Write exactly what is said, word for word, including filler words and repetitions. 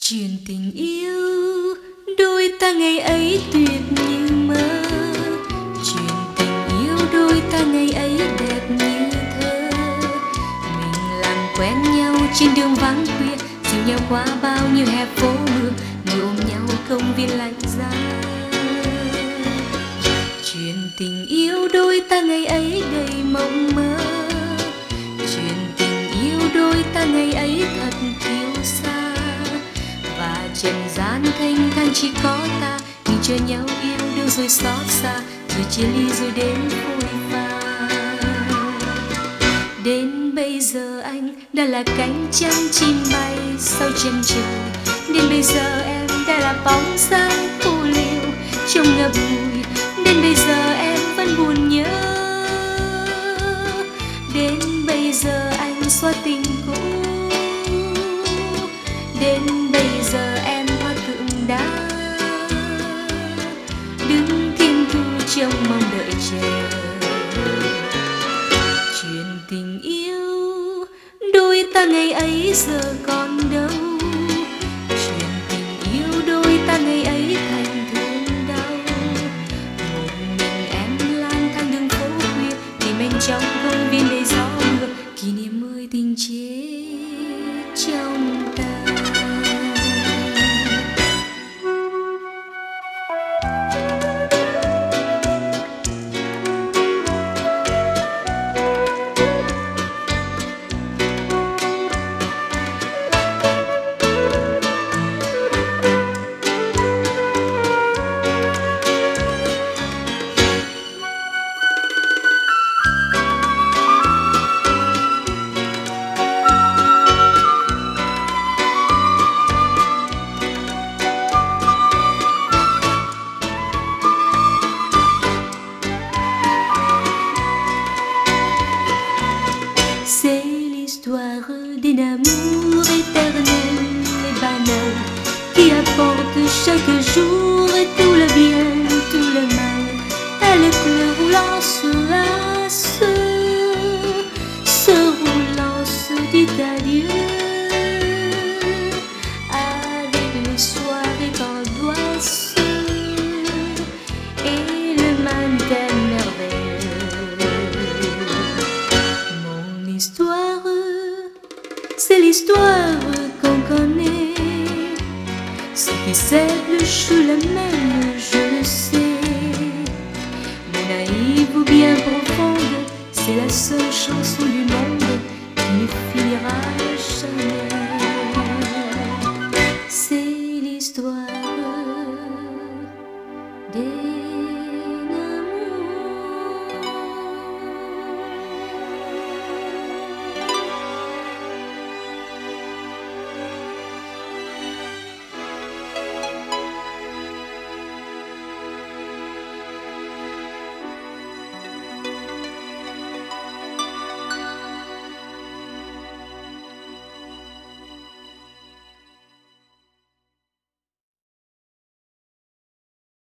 Chuyện tình yêu đôi ta ngày ấy tuyệt như mơ. Chuyện tình yêu đôi ta ngày ấy đẹp như thơ. Mình làm quen nhau trên đường vắng khuya, dìu nhau qua bao nhiêu hè phố mưa, ngồi ôm nhau công viên lạnh giá. Chuyện tình yêu đôi ta ngày ấy đầy mộng mơ. Chuyện tình yêu đôi ta ngày ấy thật kiêu xa. Và trần gian thanh thang chỉ có ta, mình chờ nhau yêu đương rồi xót xa, rồi chia ly rồi đến phôi pha. Đến bây giờ anh đã là cánh trắng chim bay sau chân trời. Đến bây giờ em đã là bóng dáng phù liêu trong ngập ngùi. Đến bây giờ em vẫn buồn nhớ. Đến bây giờ anh xóa tình cũ. Đến bây giờ em hoa tượng đá, đứng thiên thu trong mong đợi chờ. Chuyện tình yêu đôi ta ngày ấy giờ còn đâu. Chuyện tình yêu đôi ta ngày ấy thành thương đau. Một mình em lang thang đường phố khuya, tìm anh trong công viên đầy gió mưa, kỷ niệm mười tình chết trong ta. C'est l'histoire d'un amour éternel et banal qui apporte chaque jour tout le bien, tout le mal. Elle pleure lance, ce roulance dit adieu avec les soirées d'angoisse et le matin merveilleux. Mon histoire, c'est l'histoire qu'on connaît. Ce qui s'épluche le même, je le sais. Mais naïve ou bien profonde, c'est la seule chanson du monde